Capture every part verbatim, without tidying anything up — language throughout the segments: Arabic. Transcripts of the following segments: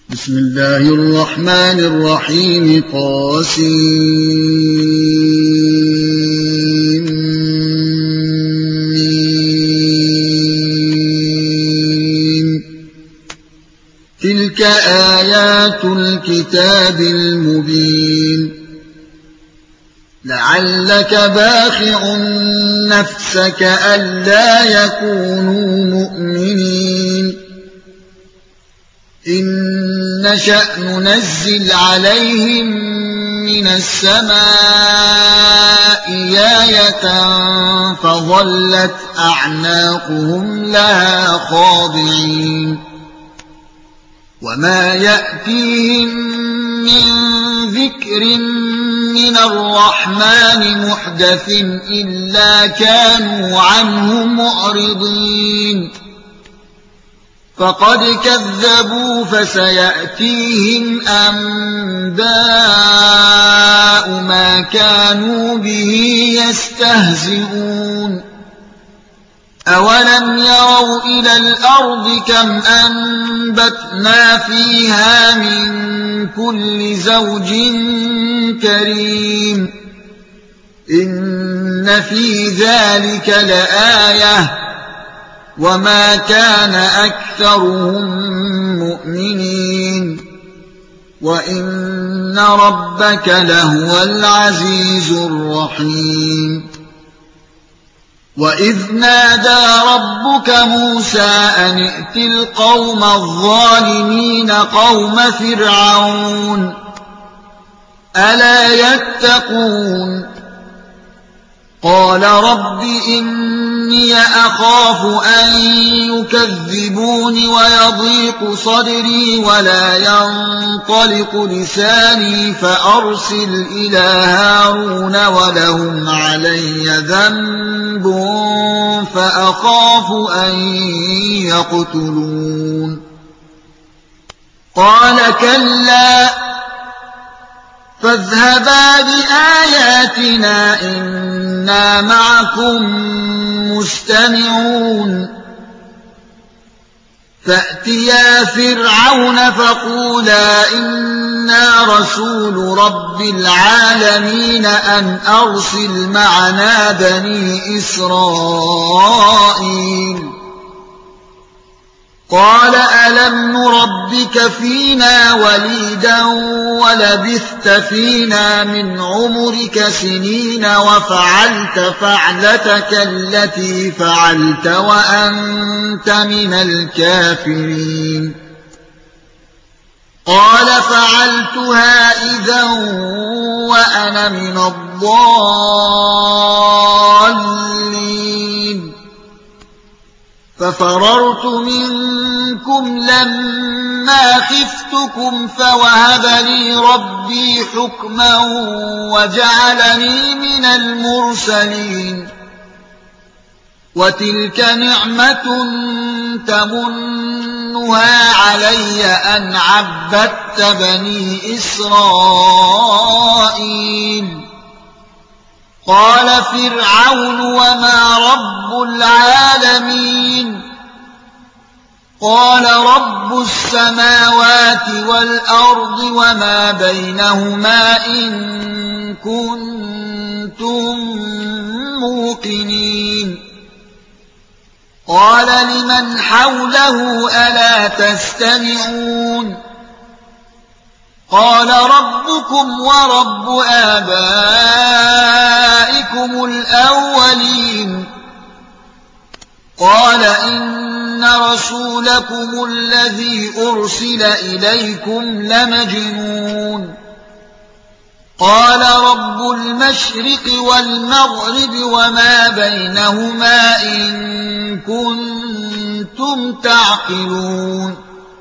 بسم الله الرحمن الرحيم قاسمين تلك آيات الكتاب المبين لعلك باخع نفسك ألا يكونوا مؤمنين إن نشأ ننزل عليهم من السماء آية فظلت أعناقهم لها خاضعين وما يأتيهم من ذكر من الرحمن محدث إلا كانوا عنه معرضين فقد كذبوا فسيأتيهم أنباء ما كانوا به يستهزئون أولم يروا إلى الأرض كم أنبتنا فيها من كل زوج كريم إن في ذلك لآية وما كان أكثرهم مؤمنين وإن ربك لهو العزيز الرحيم وإذ نادى ربك موسى أن ائت القوم الظالمين قوم فرعون ألا يتقون قال رب إني أخاف أن يكذبون ويضيق صدري ولا ينطلق لساني فأرسل إلى هارون ولهم علي ذنب فأخاف أن يقتلون قال كلا فاذهبا بآياتنا إنا معكم مستمعون فأتيا فرعون فقولا إنا رسول رب العالمين أن أرسل معنا بني إسرائيل قال ألم نربك فينا وليدا ولبثت فينا من عمرك سنين وفعلت فعلتك التي فعلت وأنت من الكافرين قال فعلتها إذا وأنا من الضالين ففررت منكم لما خفتكم فوهب لي ربي حكما وجعلني من المرسلين وتلك نعمة تمنها علي أن عبدت بني إسرائيل قال فرعون وما رب العالمين قال رب السماوات والأرض وما بينهما إن كنتم موقنين قال لمن حوله ألا تستمعون قال ربكم ورب آبائكم الأولين قال إن رسولكم الذي أرسل إليكم لمجنون قال رب المشرق والمغرب وما بينهما إن كنتم تعقلون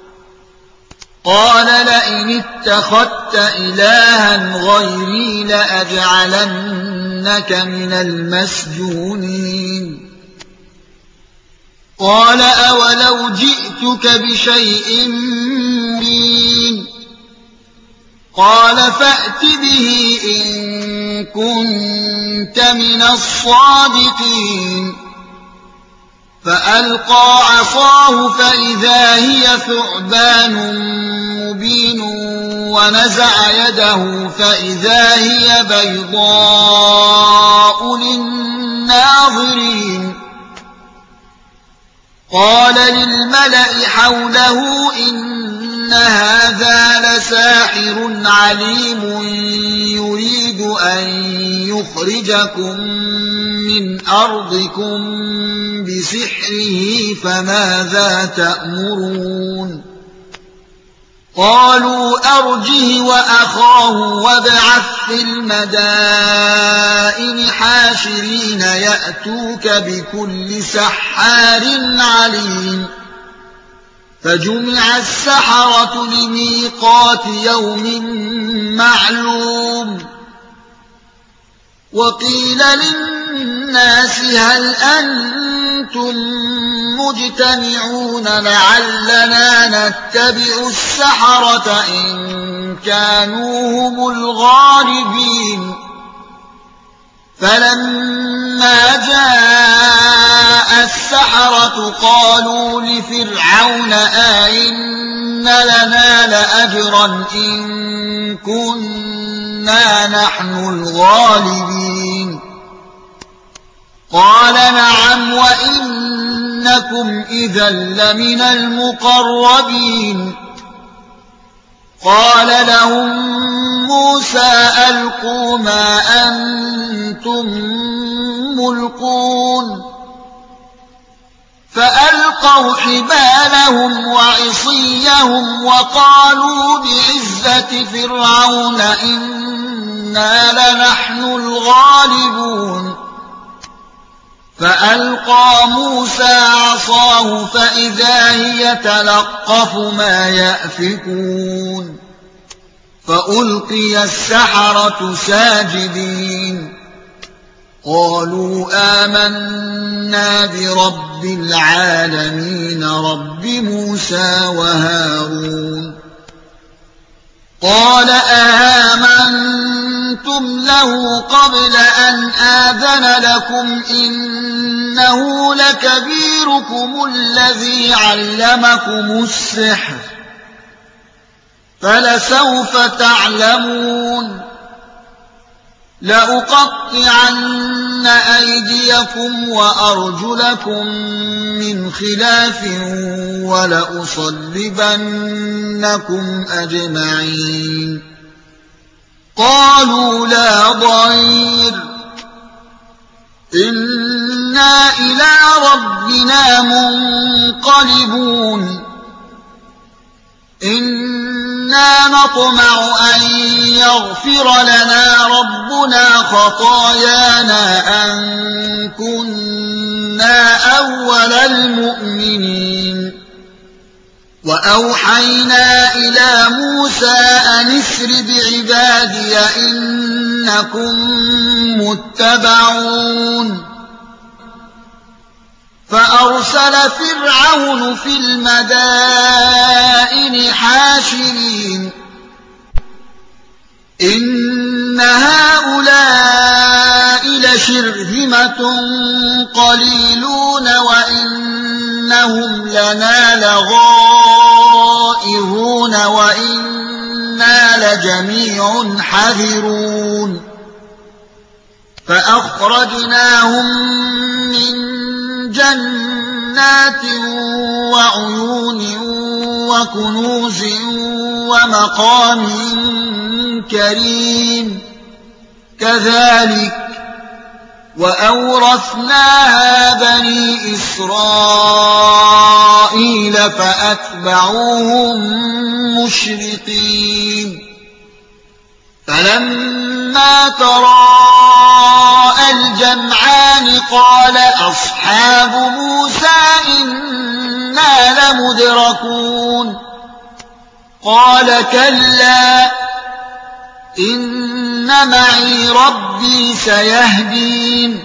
قال لئن اتخذت إلها غيري لأجعلنك من المسجونين قال أولو جئتك بشيء مبين قال فأت به إن كنت من الصادقين فألقى عصاه فإذا هي ثعبان مبين ونزع يده فإذا هي بيضاء للناظرين قال للملأ حوله إن هذا لساحر عليم يريد أن يخرجكم من أرضكم بسحره فماذا تأمرون قالوا أرجه وأخاه وابعث في المدائن حاشرين يأتوك بكل سحار عليم فجمع السحرة لميقات يوم معلوم وقيل للناس هل أنتم مجتمعون لعلنا نتبع السحرة إن كانوا هم الغالبين فلما جاء السحرة قالوا لفرعون أئن لنا لأجرا إن كنا نحن الغالبين قال نعم وإنكم إذا لمن المقربين قال لهم موسى ألقوا ما أنتم ملقون فألقوا حبالهم وعصيهم وقالوا بعزة فرعون إنا لنحن الغالبون فألقى موسى عصاه فإذا هي تلقف ما يأفكون فألقي السحرة ساجدين قالوا آمنا برب العالمين رب موسى وهارون قال آمنتم له قبل أن آذن لكم إنه لكبيركم الذي علمكم السحر فلسوف تعلمون لأقطعن أيديكم وأرجلكم من خلاف ولأصلبنكم أجمعين قالوا لا ضير إنا إلى ربنا منقلبون إنا نطمع أن يغفر لنا ربنا خطايانا أن كنا أول المؤمنين وأوحينا إلى موسى أن اسر بعبادي إنكم متبعون فأرسل فرعون في المدائن حاشرين إن هؤلاء لشرذمة قليلون وإنهم لنا لغائظون وإنا لجميع حذرون فأخرجناهم من جنات وعيون وكنوز ومقام كريم كذلك وأورثناها بني إسرائيل فأتبعوهم مشرقين فلما تراءى الجمعان قال أصحاب موسى إنا لمدركون قال كلا إن معي ربي سيهدين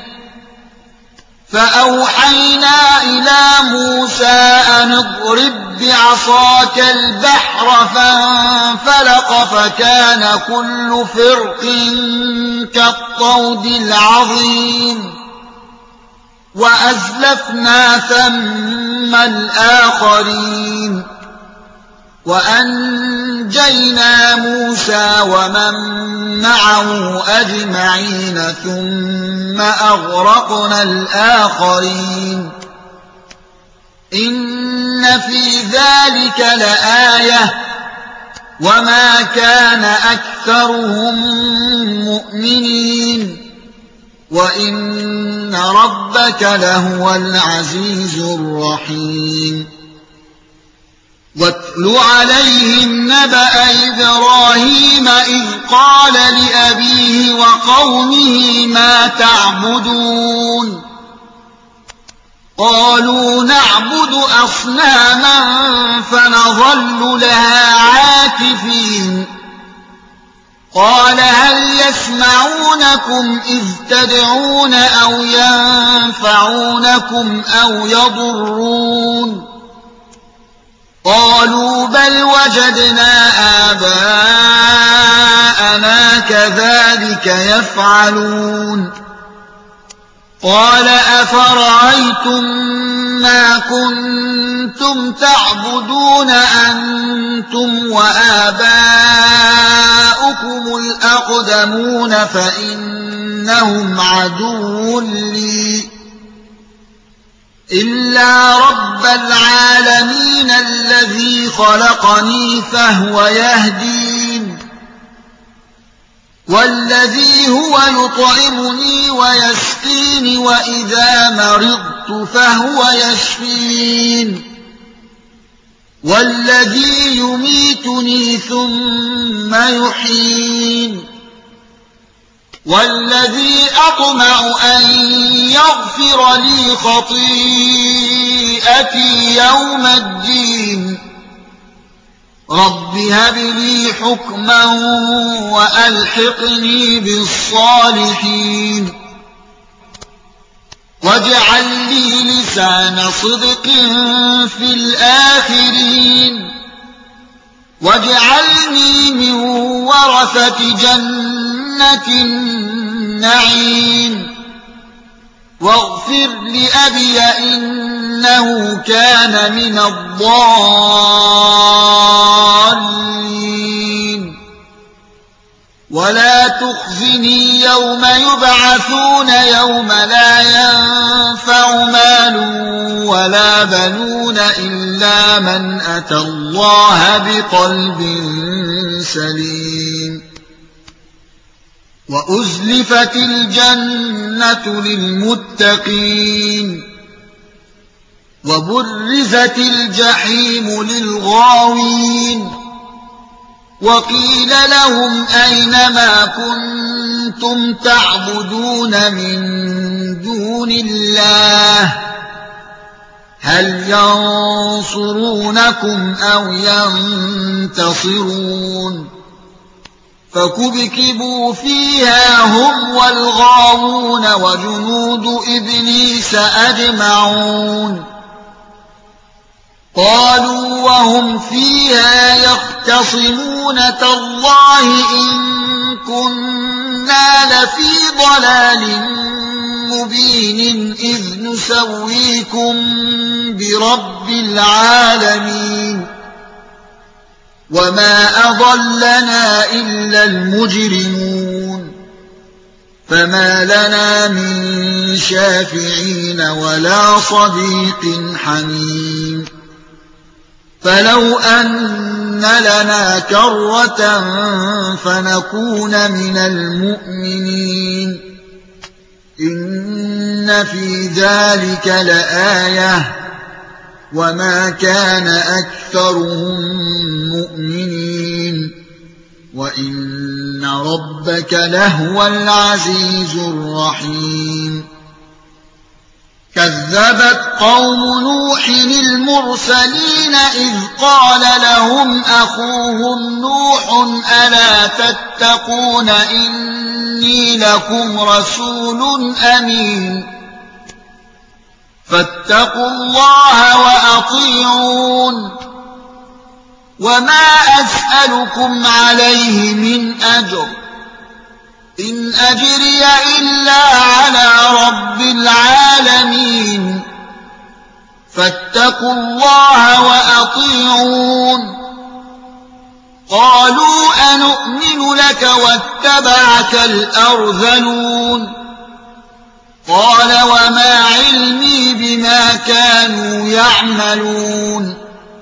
فأوحينا إلى موسى أن اضرب بعصاك البحر فانفلق فكان كل فرق كالطود العظيم وأزلفنا ثم الآخرين وأنجينا موسى ومن معه أجمعين ثم أغرقنا الآخرين إن في ذلك لآية وما كان أكثرهم مؤمنين وإن ربك لهو العزيز الرحيم واتل عليهم نبأ إبراهيم إذ قال لأبيه وقومه ما تعبدون قالوا نعبد أصناما فنظل لها عاكفين قال هل يسمعونكم إذ تدعون أو ينفعونكم أو يضرون قالوا بل وجدنا آباءنا كذلك يفعلون قال أفرأيتم ما كنتم تعبدون أنتم وآباؤكم الأقدمون فإنهم عدو لي إلا رب العالمين الذي خلقني فهو يهدين والذي هو يطعمني ويسقين وإذا مرضت فهو يشفين والذي يميتني ثم يحيين والذي أطمع أن يغفر لي خطيئتي يوم الدين رب هب لي حكما وألحقني بالصالحين واجعل لي لسان صدق في الآخرين واجعلني من ورثة جنة النعيم واغفر لأبي إنه كان من الضالين ولا تخزني يوم يبعثون يوم لا ينفع مال ولا بنون إلا من أتى الله بقلب سليم وأزلفت الجنة للمتقين وبرزت الجحيم للغاوين وقيل لهم أين ما كنتم تعبدون من دون الله هل ينصرونكم أو ينتصرون فكبكبوا فيها هم والغاوون وجنود إبليس أجمعون قالوا وهم فيها يختصمون تالله إن كنا لفي ضلال مبين إذ نسويكم برب العالمين وما أضلنا إلا المجرمون فما لنا من شافعين ولا صديق حميم فلو أن لنا كرة فنكون من المؤمنين إن في ذلك لآية وما كان أكثرهم مؤمنين وإن ربك لهو العزيز الرحيم كذبت قوم نوح المرسلين إذ قال لهم أخوهم نوح ألا تتقون إني لكم رسول أمين فاتقوا الله وأطيعون وما أسألكم عليه من أجر إن أجري إلا على رب العالمين فاتقوا الله وأطيعون قالوا أنؤمن لك واتبعك الأرذلون قال وما علمي بما كانوا يعملون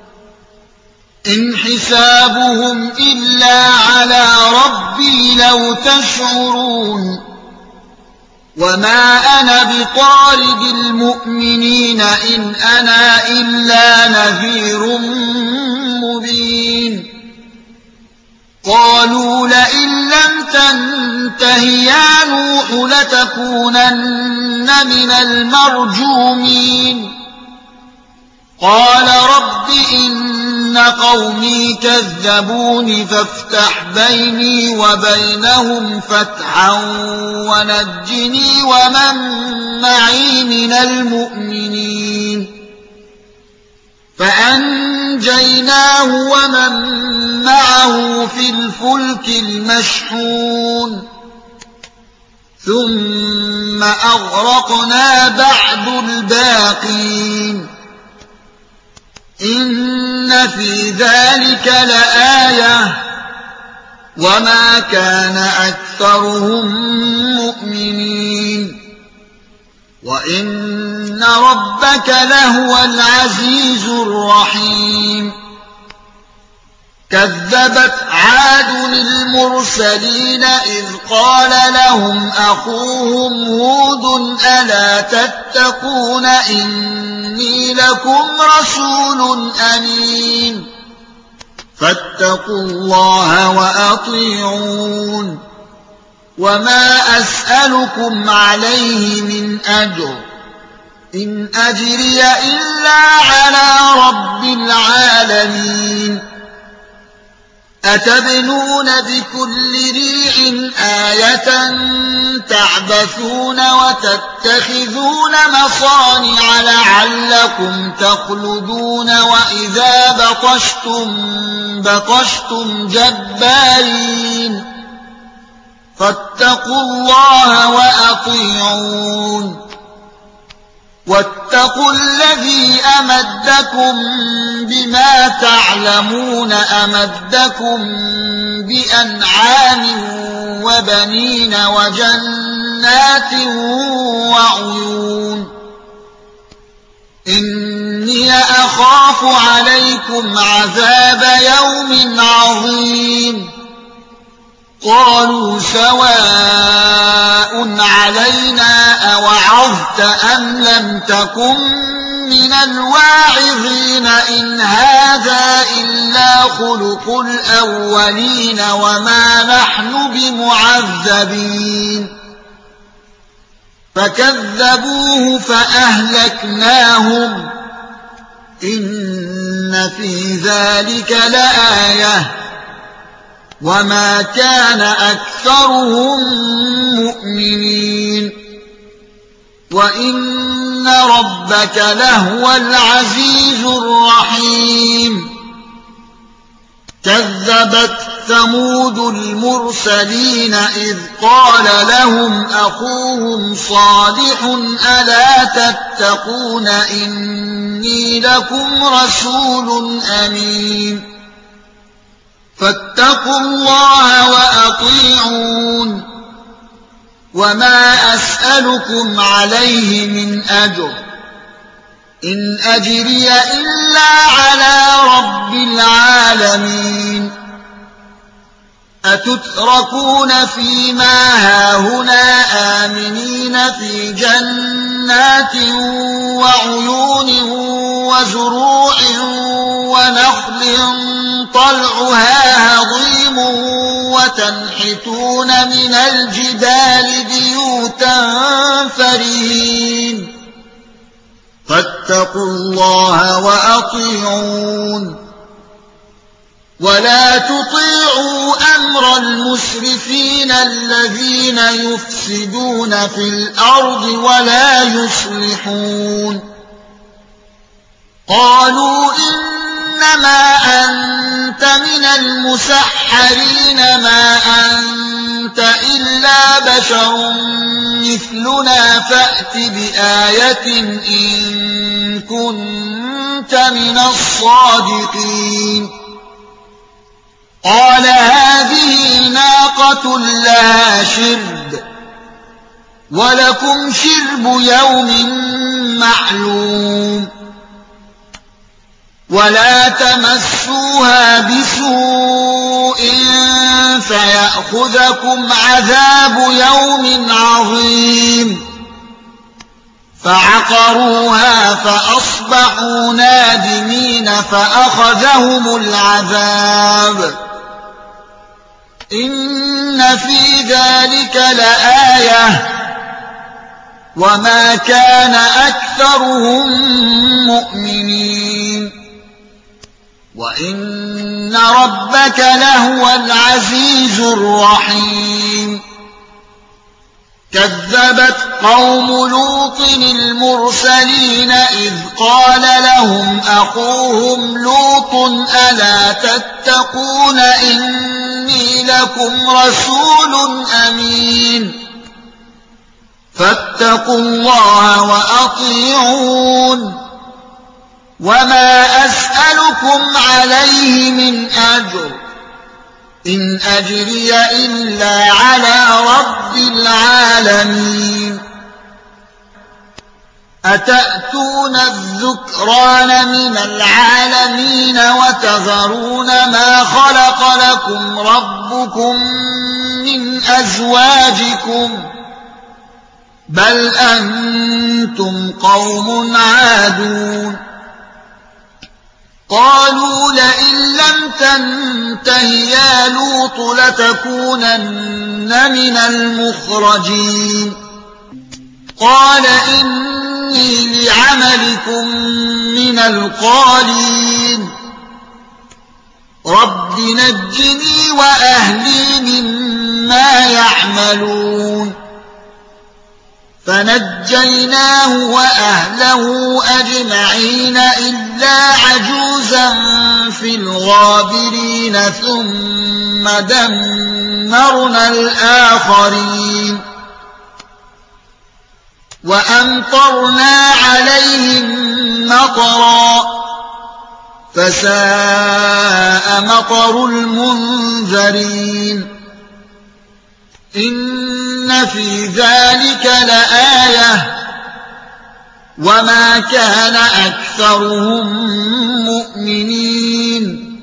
إن حسابهم إلا على ربي لو تشعرون وما أنا بطارد المؤمنين إن أنا إلا نذير مبين قالوا لئن لم تنته يا نوح لتكونن من المرجومين قال رب إن قومي كذبوني فافتح بيني وبينهم فتحا ونجني ومن معي من المؤمنين فأنجيناه ومن معه في الفلك المشحون ثم أغرقنا بعد الباقين إن في ذلك لآية وما كان أكثرهم مؤمنين وإن ربك لهو العزيز الرحيم كذبت عاد المرسلين إذ قال لهم أخوهم هود ألا تتقون إني لكم رسول أمين فاتقوا الله وأطيعون وما أسألكم عليه من أجر إن أجري إلا على رب العالمين أتبنون بكل ريع آية تعبثون وتتخذون مصانع لعلكم تخلدون وإذا بطشتم بطشتم جبارين فاتقوا الله وأطيعون واتقوا الذي أمدكم بما تعلمون أمدكم بأنعام وبنين وجنات وعيون إني أخاف عليكم عذاب يوم عظيم قالوا سواء علينا أوعظت أم لم تكن من الواعظين إن هذا إلا خلق الأولين وما نحن بمعذبين فكذبوه فأهلكناهم إن في ذلك لآية وما كان أكثرهم مؤمنين وإن ربك لهو العزيز الرحيم كذبت ثمود المرسلين إذ قال لهم أخوهم صالح ألا تتقون إني لكم رسول أمين فاتقوا الله وأطيعون وما أسألكم عليه من أجر إن أجري إلا على رب العالمين أتتركون فيما هاهنا آمنين في جنات وعيون وزروع ونخل طلعها هضيم وتنحتون من الجبال بيوتا فرين فاتقوا الله وأطيعون ولا تطيعوا أمر المسرفين الذين يفسدون في الأرض ولا يصلحون قالوا إن إنما أنت من المسحرين ما أنت إلا بشر مثلنا فأت بآية إن كنت من الصادقين قال هذه ناقة لها شرب ولكم شرب يوم معلوم ولا تمسوها بسوء فيأخذكم عذاب يوم عظيم فعقروها فأصبحوا نادمين فأخذهم العذاب إن في ذلك لآية وما كان أكثرهم مؤمنين وإن ربك لهو العزيز الرحيم كذبت قوم لوط المرسلين إذ قال لهم أخوهم لوط ألا تتقون إني لكم رسول أمين فاتقوا الله وأطيعون وما أسألكم عليه من أجر إن أجري إلا على رب العالمين أتأتون الذكران من العالمين وتذرون ما خلق لكم ربكم من أزواجكم بل أنتم قوم عادون قالوا لئن لم تنته يا لوط لتكونن من المخرجين قال إني لعملكم من القالين رب نجني وأهلي مما يعملون فنجيناه وأهله أجمعين إلا عجوزا في الغابرين ثم دمرنا الآخرين وأمطرنا عليهم مطرا فساء مطر المنذرين إن في ذلك لآية وما كان أكثرهم مؤمنين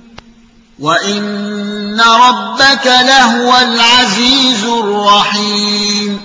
وإن ربك لهو العزيز الرحيم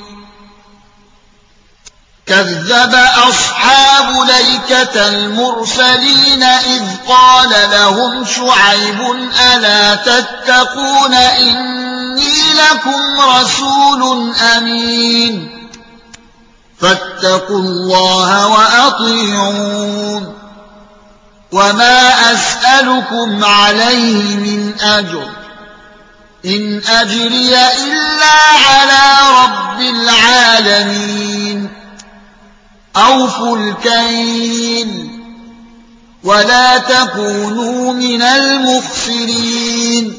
كذب أصحاب الأيكة المرسلين إذ قال لهم شعيب ألا تتقون إني لكم رسول أمين فاتقوا الله وأطيعون وما أسألكم عليه من أجر إن أجري إلا على رب العالمين أوفوا الكيل ولا تكونوا من المخسرين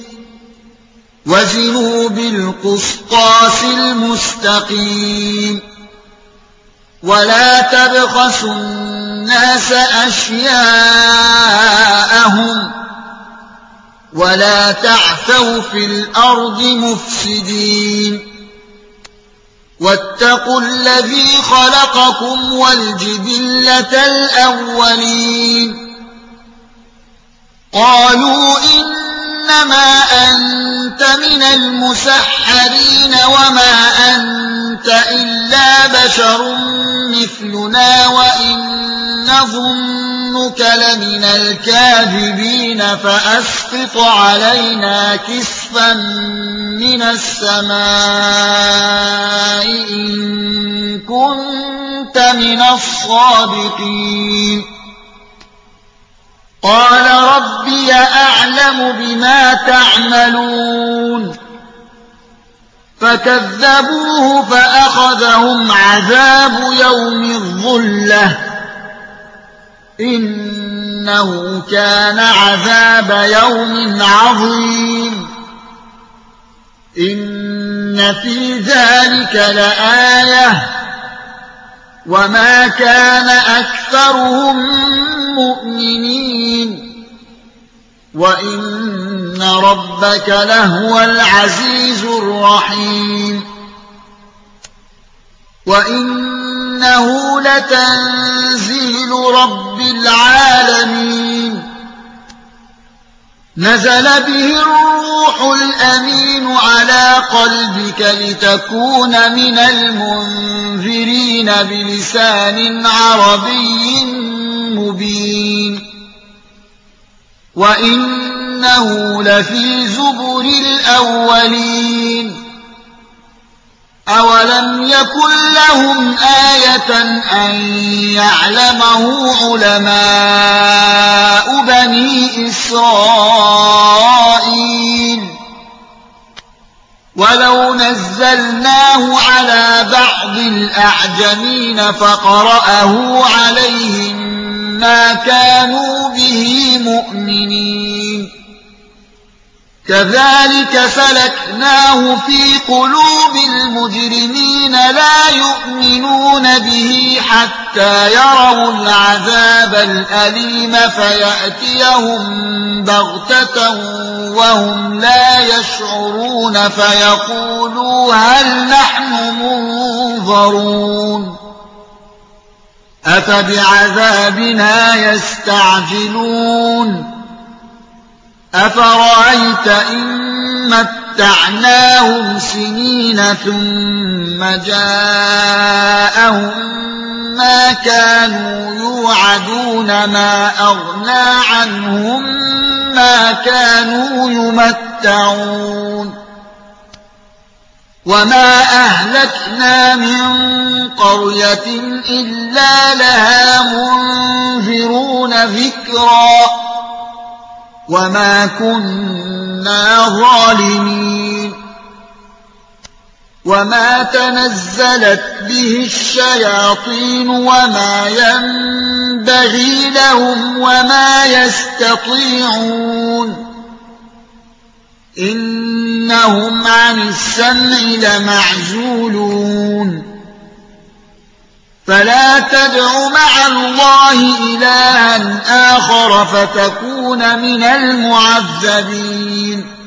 وزنوا بالقسطاس المستقيم ولا تبخسوا الناس أشياءهم ولا تعثوا في الأرض مفسدين واتقوا الذي خلقكم والجبلة الأولين قالوا إنما أنت من المسحرين وما أنت إلا بشر مثلنا وإن نظنك لمن الكاذبين فأسقط علينا كسفا من السماء إن كنت من الصادقين قال ربي أعلم بما تعملون فكذبوه فأخذهم عذاب يوم الظلة إن إنه كان عذاب يوم عظيم إن في ذلك لآية وما كان أكثرهم مؤمنين وإن ربك لهو العزيز الرحيم وإنه لتنزيل رب العالمين نزل به الروح الأمين على قلبك لتكون من المنذرين بلسان عربي مبين وإنه لفي زبر الأولين أولم يكن لهم آية أن يعلمه علماء بني إسرائيل ولو نزلناه على بعض الأعجمين فقرأه عليهم ما كانوا به مؤمنين كذلك سلكناه في قلوب المجرمين لا يؤمنون به حتى يروا العذاب الأليم فيأتيهم بغتة وهم لا يشعرون فيقولوا هل نحن منظرون أفبعذابنا يستعجلون أفرأيت إن متعناهم سنين ثم جاءهم ما كانوا يوعدون ما أغنى عنهم ما كانوا يمتعون وما أهلكنا من قرية إلا لها منذرون ذكرا وما كنا ظالمين وما تنزلت به الشياطين وما ينبغي لهم وما يستطيعون إنهم عن السمع لمعزولون فلا تدع مع الله إلها آخر فتكون من المعذبين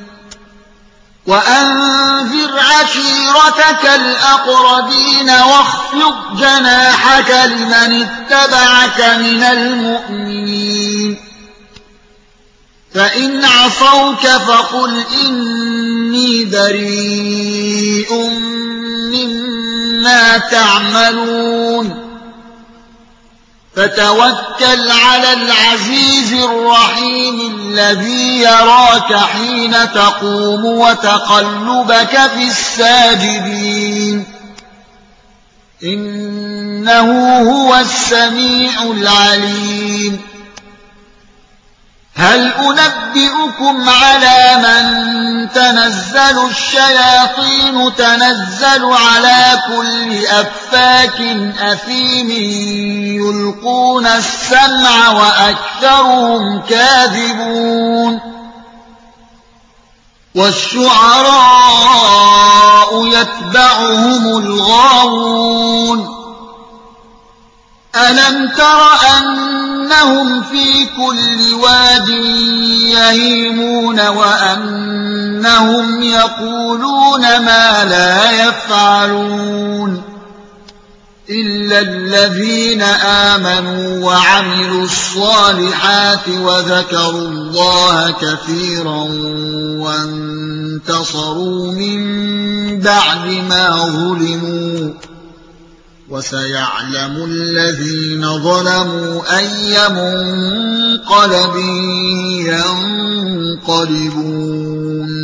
وأنذر عشيرتك الأقربين واخفض جناحك لمن اتبعك من المؤمنين فإن عصوك فقل إني بريء مما تعملون فتوكل على العزيز الرحيم الذي يراك حين تقوم وتقلبك في الساجدين إنه هو السميع العليم هل أنبئكم على من تنزل الشياطين تنزل على كل أفاك أثيم يلقون السمع وأكثرهم كاذبون والشعراء يتبعهم الغاوون ألم تر أنهم في كل واد يهيمون وأنهم يقولون ما لا يفعلون إلا الذين آمنوا وعملوا الصالحات وذكروا الله كثيرا وانتصروا من بعد ما ظلموا وسيعلم الذين ظلموا أي منقلب ينقلبون